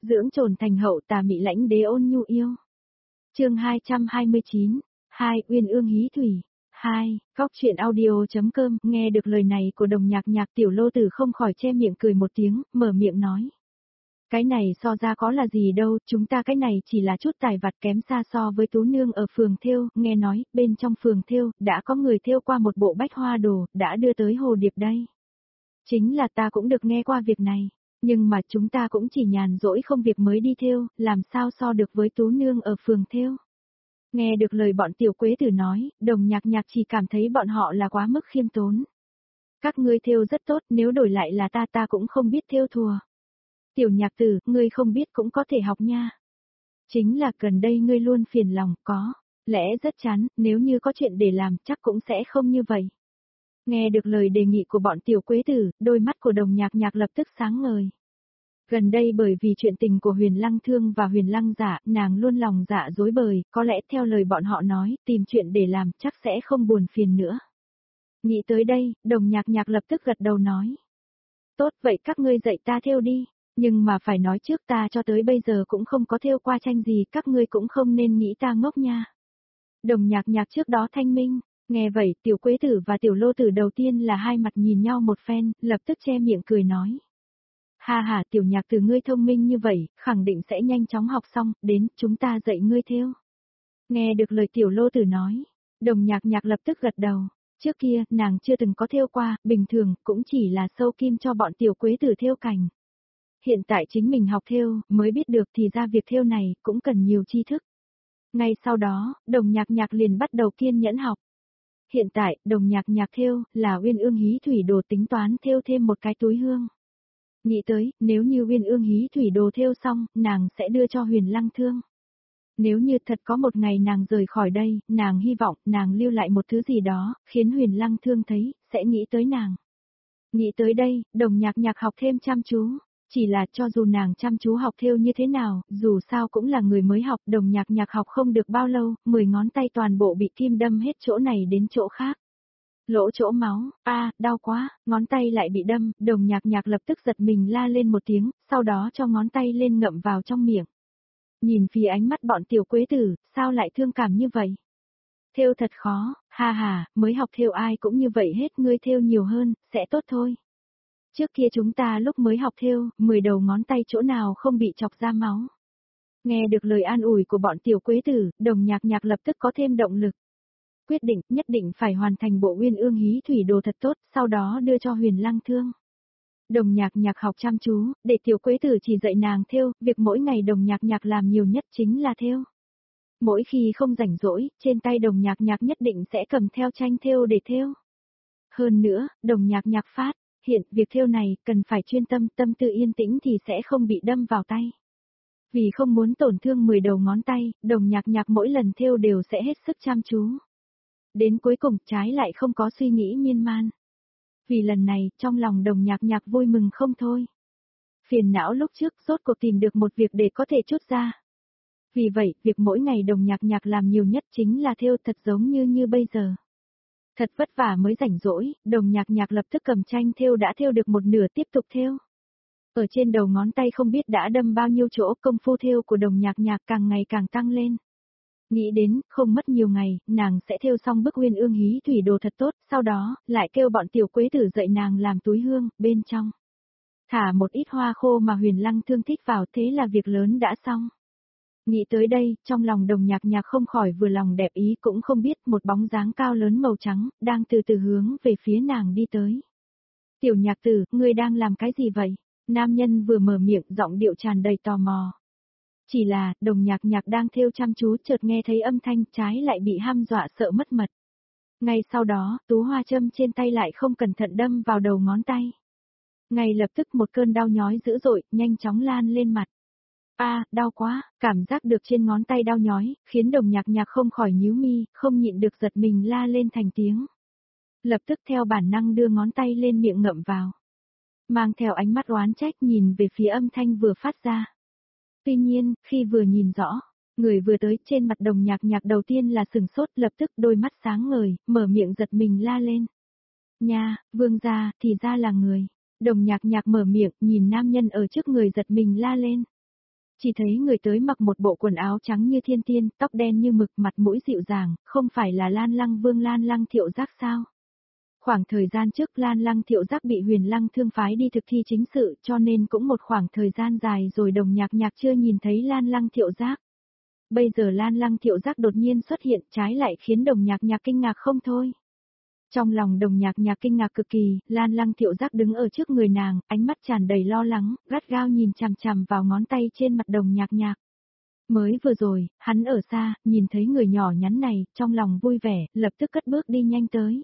dưỡng trồn thành hậu tà mị lãnh đế ôn nhu yêu. Chương 229, 2 Uyên ương hí thủy. 2, Góc truyện audio.com. Nghe được lời này của Đồng Nhạc Nhạc, Tiểu Lô Tử không khỏi che miệng cười một tiếng, mở miệng nói. Cái này so ra có là gì đâu, chúng ta cái này chỉ là chút tài vặt kém xa so với Tú Nương ở phường thêu, nghe nói, bên trong phường thêu, đã có người thêu qua một bộ bách hoa đồ, đã đưa tới Hồ Điệp đây. Chính là ta cũng được nghe qua việc này, nhưng mà chúng ta cũng chỉ nhàn rỗi không việc mới đi thêu, làm sao so được với Tú Nương ở phường thêu. Nghe được lời bọn Tiểu Quế Tử nói, Đồng Nhạc Nhạc chỉ cảm thấy bọn họ là quá mức khiêm tốn. Các ngươi thêu rất tốt, nếu đổi lại là ta cũng không biết thêu thùa. Tiểu Nhạc Tử, ngươi không biết cũng có thể học nha. Chính là gần đây ngươi luôn phiền lòng, có lẽ rất chán, nếu như có chuyện để làm chắc cũng sẽ không như vậy. Nghe được lời đề nghị của bọn Tiểu Quế Tử, đôi mắt của Đồng Nhạc Nhạc lập tức sáng ngời. Gần đây bởi vì chuyện tình của Huyền Lăng Thương và Huyền Lăng Dạ, nàng luôn lòng dạ dối bời, có lẽ theo lời bọn họ nói, tìm chuyện để làm chắc sẽ không buồn phiền nữa. Nghĩ tới đây, Đồng Nhạc Nhạc lập tức gật đầu nói. Tốt vậy các ngươi dạy ta thêu đi, nhưng mà phải nói trước ta cho tới bây giờ cũng không có thêu qua tranh gì, các ngươi cũng không nên nghĩ ta ngốc nha. Đồng Nhạc Nhạc trước đó thanh minh, nghe vậy Tiểu Quế Tử và Tiểu Lô Tử đầu tiên là hai mặt nhìn nhau một phen, lập tức che miệng cười nói. Ha ha, Tiểu Nhạc Tử ngươi thông minh như vậy, khẳng định sẽ nhanh chóng học xong, đến, chúng ta dạy ngươi thêu. Nghe được lời Tiểu Lô Tử nói, Đồng Nhạc Nhạc lập tức gật đầu, trước kia, nàng chưa từng có thêu qua, bình thường, cũng chỉ là sâu kim cho bọn Tiểu Quế Tử thêu cành. Hiện tại chính mình học thêu, mới biết được thì ra việc thêu này, cũng cần nhiều tri thức. Ngay sau đó, Đồng Nhạc Nhạc liền bắt đầu kiên nhẫn học. Hiện tại, Đồng Nhạc Nhạc thêu, là Uyên ương hí thủy đồ tính toán thêu thêm một cái túi hương. Nghĩ tới, nếu như Uyên ương hí thủy đồ thêu xong, nàng sẽ đưa cho Huyền Lăng Thương. Nếu như thật có một ngày nàng rời khỏi đây, nàng hy vọng nàng lưu lại một thứ gì đó, khiến Huyền Lăng Thương thấy, sẽ nghĩ tới nàng. Nghĩ tới đây, Đồng Nhạc Nhạc học thêm chăm chú. Chỉ là cho dù nàng chăm chú học thêu như thế nào, dù sao cũng là người mới học, Đồng Nhạc Nhạc học không được bao lâu, 10 ngón tay toàn bộ bị kim đâm hết chỗ này đến chỗ khác. Lỗ chỗ máu, đau quá, ngón tay lại bị đâm, Đồng Nhạc Nhạc lập tức giật mình la lên một tiếng, sau đó cho ngón tay lên ngậm vào trong miệng. Nhìn phía ánh mắt bọn Tiểu Quế Tử, sao lại thương cảm như vậy? Thêu thật khó, ha ha, mới học thêu ai cũng như vậy hết, ngươi thêu nhiều hơn, sẽ tốt thôi. Trước kia chúng ta lúc mới học thêu, 10 đầu ngón tay chỗ nào không bị chọc ra máu. Nghe được lời an ủi của bọn Tiểu Quế Tử, Đồng Nhạc Nhạc lập tức có thêm động lực. Quyết định, nhất định phải hoàn thành bộ Uyên ương hí thủy đồ thật tốt, sau đó đưa cho Huyền Lăng Thương. Đồng Nhạc Nhạc học chăm chú, để Tiểu Quế Tử chỉ dạy nàng thêu, việc mỗi ngày Đồng Nhạc Nhạc làm nhiều nhất chính là thêu. Mỗi khi không rảnh rỗi, trên tay Đồng Nhạc Nhạc nhất định sẽ cầm theo tranh thêu để thêu. Hơn nữa, Đồng Nhạc Nhạc phát hiện, việc thêu này, cần phải chuyên tâm, tâm tư yên tĩnh thì sẽ không bị đâm vào tay. Vì không muốn tổn thương 10 đầu ngón tay, Đồng Nhạc Nhạc mỗi lần thêu đều sẽ hết sức chăm chú. Đến cuối cùng, trái lại không có suy nghĩ miên man. Vì lần này, trong lòng Đồng Nhạc Nhạc vui mừng không thôi. Phiền não lúc trước, rốt cuộc tìm được một việc để có thể trút ra. Vì vậy, việc mỗi ngày Đồng Nhạc Nhạc làm nhiều nhất chính là thêu, thật giống như bây giờ. Thật vất vả mới rảnh rỗi, Đồng Nhạc Nhạc lập tức cầm tranh thêu đã thêu được một nửa tiếp tục thêu. Ở trên đầu ngón tay không biết đã đâm bao nhiêu chỗ, công phu thêu của Đồng Nhạc Nhạc càng ngày càng tăng lên. Nghĩ đến, không mất nhiều ngày, nàng sẽ thêu xong bức Uyên ương hí thủy đồ thật tốt, sau đó, lại kêu bọn Tiểu Quế Tử dạy nàng làm túi hương, bên trong thả một ít hoa khô mà Huyền Lăng Thương thích vào, thế là việc lớn đã xong. Nghĩ tới đây, trong lòng Đồng Nhạc Nhạc không khỏi vừa lòng đẹp ý, cũng không biết một bóng dáng cao lớn màu trắng, đang từ từ hướng về phía nàng đi tới. Tiểu Nhạc Tử, ngươi đang làm cái gì vậy? Nam nhân vừa mở miệng, giọng điệu tràn đầy tò mò. Chỉ là, Đồng Nhạc Nhạc đang thêu chăm chú, chợt nghe thấy âm thanh, trái lại bị hăm dọa sợ mất mật. Ngay sau đó, tú hoa châm trên tay lại không cẩn thận đâm vào đầu ngón tay. Ngay lập tức một cơn đau nhói dữ dội, nhanh chóng lan lên mặt. Đau quá, cảm giác được trên ngón tay đau nhói, khiến Đồng Nhạc Nhạc không khỏi nhíu mi, không nhịn được giật mình la lên thành tiếng. Lập tức theo bản năng đưa ngón tay lên miệng ngậm vào. Mang theo ánh mắt oán trách nhìn về phía âm thanh vừa phát ra. Tuy nhiên, khi vừa nhìn rõ, người vừa tới trên mặt Đồng Nhạc Nhạc đầu tiên là sừng sốt, lập tức đôi mắt sáng ngời, mở miệng giật mình la lên. Nha, vương gia, thì ra là người. Đồng Nhạc Nhạc mở miệng, nhìn nam nhân ở trước người giật mình la lên. Chỉ thấy người tới mặc một bộ quần áo trắng như thiên tiên, tóc đen như mực, mặt mũi dịu dàng, không phải là Lan Lăng Vương Lan Lăng Thiệu Giác sao? Khoảng thời gian trước Lan Lăng Thiệu Giác bị Huyền Lăng Thương phái đi thực thi chính sự, cho nên cũng một khoảng thời gian dài rồi Đồng Nhạc Nhạc chưa nhìn thấy Lan Lăng Thiệu Giác. Bây giờ Lan Lăng Thiệu Giác đột nhiên xuất hiện, trái lại khiến Đồng Nhạc Nhạc kinh ngạc không thôi. Trong lòng Đồng Nhạc Nhạc kinh ngạc cực kỳ, Lan Lăng Thiệu Giác đứng ở trước người nàng, ánh mắt tràn đầy lo lắng, gắt gao nhìn chằm chằm vào ngón tay trên mặt Đồng Nhạc Nhạc. Mới vừa rồi, hắn ở xa, nhìn thấy người nhỏ nhắn này, trong lòng vui vẻ, lập tức cất bước đi nhanh tới.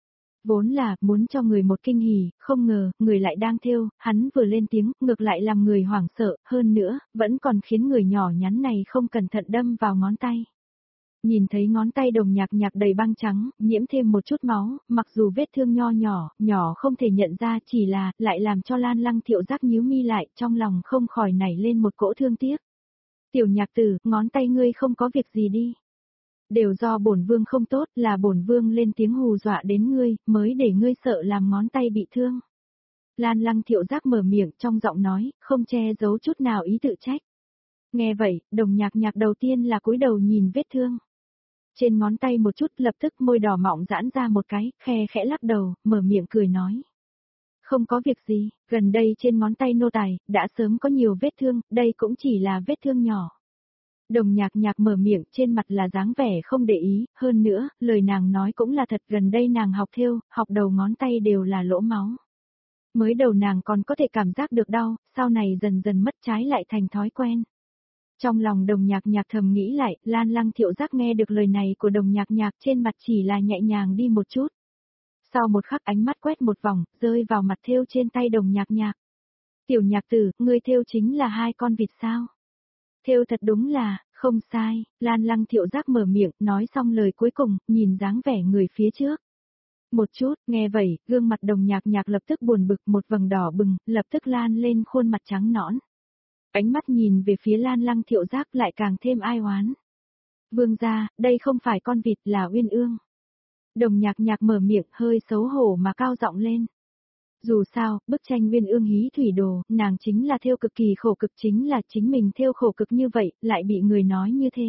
Vốn là muốn cho người một kinh hỉ, không ngờ, người lại đang thêu, hắn vừa lên tiếng, ngược lại làm người hoảng sợ, hơn nữa, vẫn còn khiến người nhỏ nhắn này không cẩn thận đâm vào ngón tay. Nhìn thấy ngón tay Đồng Nhạc Nhạc đầy băng trắng, nhiễm thêm một chút máu, mặc dù vết thương nho nhỏ, nhỏ không thể nhận ra, chỉ là, lại làm cho Lan Lăng Thiệu Giác nhíu mi lại, trong lòng không khỏi nảy lên một cỗ thương tiếc. Tiểu Nhạc tử, ngón tay ngươi không có việc gì đi. Đều do bổn vương không tốt, là bổn vương lên tiếng hù dọa đến ngươi, mới để ngươi sợ làm ngón tay bị thương. Lan Lăng Thiệu Giác mở miệng trong giọng nói, không che giấu chút nào ý tự trách. Nghe vậy, Đồng Nhạc Nhạc đầu tiên là cúi đầu nhìn vết thương. Trên ngón tay một chút, lập tức môi đỏ mọng giãn ra một cái, khe khẽ lắc đầu, mở miệng cười nói. Không có việc gì, gần đây trên ngón tay nô tài, đã sớm có nhiều vết thương, đây cũng chỉ là vết thương nhỏ. Đồng Nhạc Nhạc mở miệng, trên mặt là dáng vẻ không để ý, hơn nữa, lời nàng nói cũng là thật, gần đây nàng học thêu, học đầu ngón tay đều là lỗ máu. Mới đầu nàng còn có thể cảm giác được đau, sau này dần dần mất, trái lại thành thói quen. Trong lòng Đồng Nhạc Nhạc thầm nghĩ lại, Lan Lăng Thiệu Giác nghe được lời này của Đồng Nhạc Nhạc, trên mặt chỉ là nhẹ nhàng đi một chút. Sau một khắc ánh mắt quét một vòng, rơi vào mặt thêu trên tay Đồng Nhạc Nhạc. Tiểu Nhạc tử, ngươi thêu chính là 2 con vịt sao? Thêu thật đúng là, không sai, Lan Lăng Thiệu Giác mở miệng, nói xong lời cuối cùng, nhìn dáng vẻ người phía trước. Một chút, nghe vậy, gương mặt Đồng Nhạc Nhạc lập tức buồn bực, một vầng đỏ bừng, lập tức lan lên khuôn mặt trắng nõn. Ánh mắt nhìn về phía Lan Lăng Thiệu Giác lại càng thêm ai oán. Vương gia, đây không phải con vịt, là Uyên Ương. Đồng Nhạc Nhạc mở miệng, hơi xấu hổ mà cao giọng lên. Dù sao, bức tranh Uyên Ương hí thủy đồ, nàng chính là thêu cực kỳ khổ cực, chính là chính mình thêu khổ cực như vậy, lại bị người nói như thế.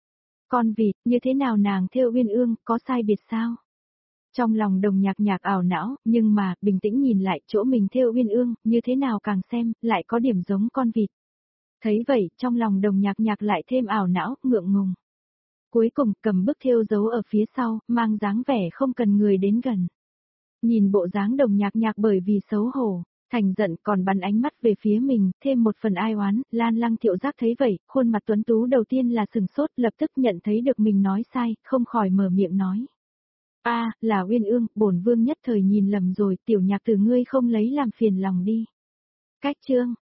Con vịt, như thế nào nàng thêu Uyên Ương, có sai biệt sao? Trong lòng Đồng Nhạc Nhạc ảo não, nhưng mà, bình tĩnh nhìn lại chỗ mình thêu Uyên Ương, như thế nào càng xem, lại có điểm giống con vịt. Thấy vậy, trong lòng Đồng Nhạc Nhạc lại thêm ảo não, ngượng ngùng. Cuối cùng, cầm bức thêu giấu ở phía sau, mang dáng vẻ không cần người đến gần. Nhìn bộ dáng Đồng Nhạc Nhạc bởi vì xấu hổ, thành giận còn bắn ánh mắt về phía mình, thêm một phần ai oán, Lan Lăng Thiệu Giác thấy vậy, khuôn mặt tuấn tú đầu tiên là sừng sốt, lập tức nhận thấy được mình nói sai, không khỏi mở miệng nói. Là Uyên Ương, bổn vương nhất thời nhìn lầm rồi, tiểu nhạc từ ngươi không lấy làm phiền lòng đi. Cách chương